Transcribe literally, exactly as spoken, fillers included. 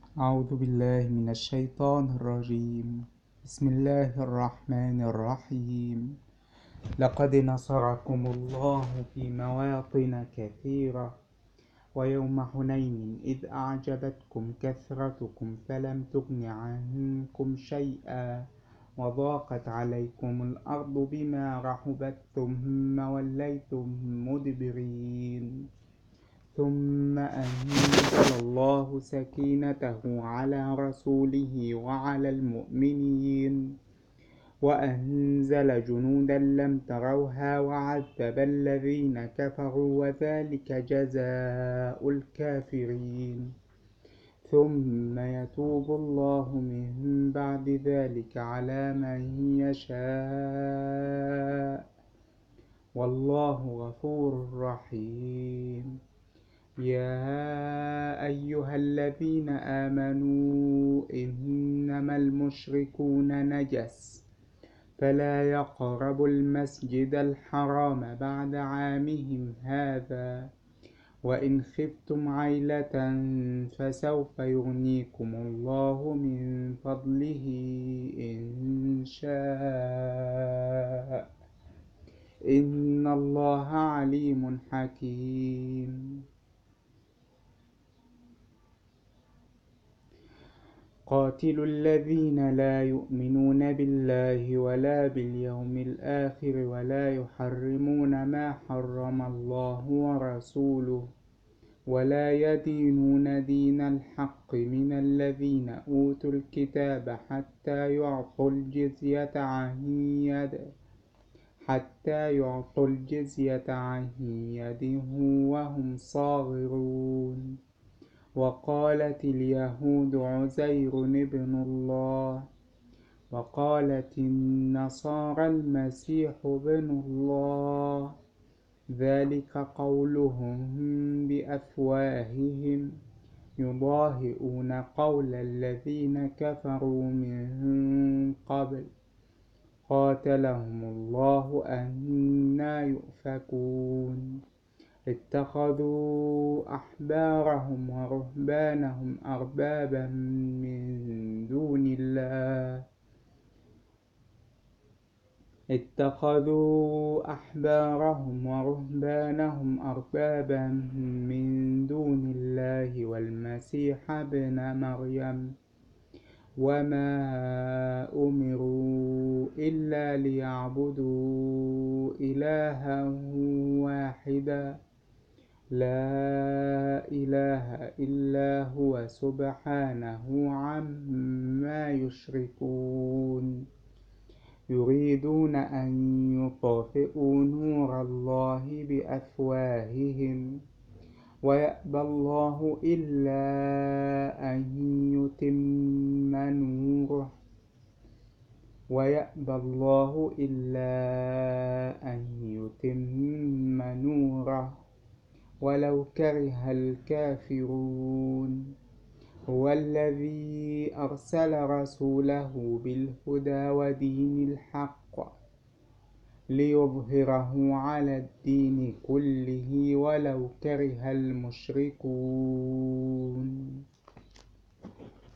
أعوذ بالله من الشيطان الرجيم. بسم الله الرحمن الرحيم. لقد نصركم الله في مواطن كثيرة ويوم حنين إذ أعجبتكم كثرتكم فلم تغن عنكم شيئا وضاقت عليكم الأرض بما رحبت ثم وليتم مدبرين ثم أنزل الله سكينته على رسوله وعلى المؤمنين وأنزل جنودا لم تروها وعذب الذين كفروا وذلك جزاء الكافرين ثم يتوب الله من بعد ذلك على من يشاء والله غفور رحيم. يا أيها الذين آمنوا إنما المشركون نجس فلا يقربوا المسجد الحرام بعد عامهم هذا وإن خفتم عيلة فسوف يغنيكم الله من فضله إن شاء إن الله عليم حكيم. قاتلوا الذين لا يؤمنون بالله ولا باليوم الآخر ولا يحرمون ما حرم الله ورسوله ولا يدينون دين الحق من الذين أوتوا الكتاب حتى يعطوا الجزية عن يد حتى يعطوا الجزية عن يد وهم صاغرون. وقالت اليهود عزير ابن الله وقالت النصارى المسيح ابن الله ذلك قولهم بأفواههم يضاهئون قول الذين كفروا من قبل قاتلهم الله أنى يؤفكون. اتخذوا أحبارهم ورهبانهم أربابا من دون الله اتخذوا أحبارهم ورهبانهم أربابا من دون الله والمسيح ابن مريم وما أمروا إلا ليعبدوا إلها واحدا لا إله إلا هو سبحانه عما يشركون. يريدون أن يطفئوا نور الله بأفواههم ويأبى الله إلا أن يتم نوره ويأبى الله إلا أن يتم نوره ولو كره الكافرون. هو الذي أرسل رسوله بالهدى ودين الحق ليظهره على الدين كله ولو كره المشركون.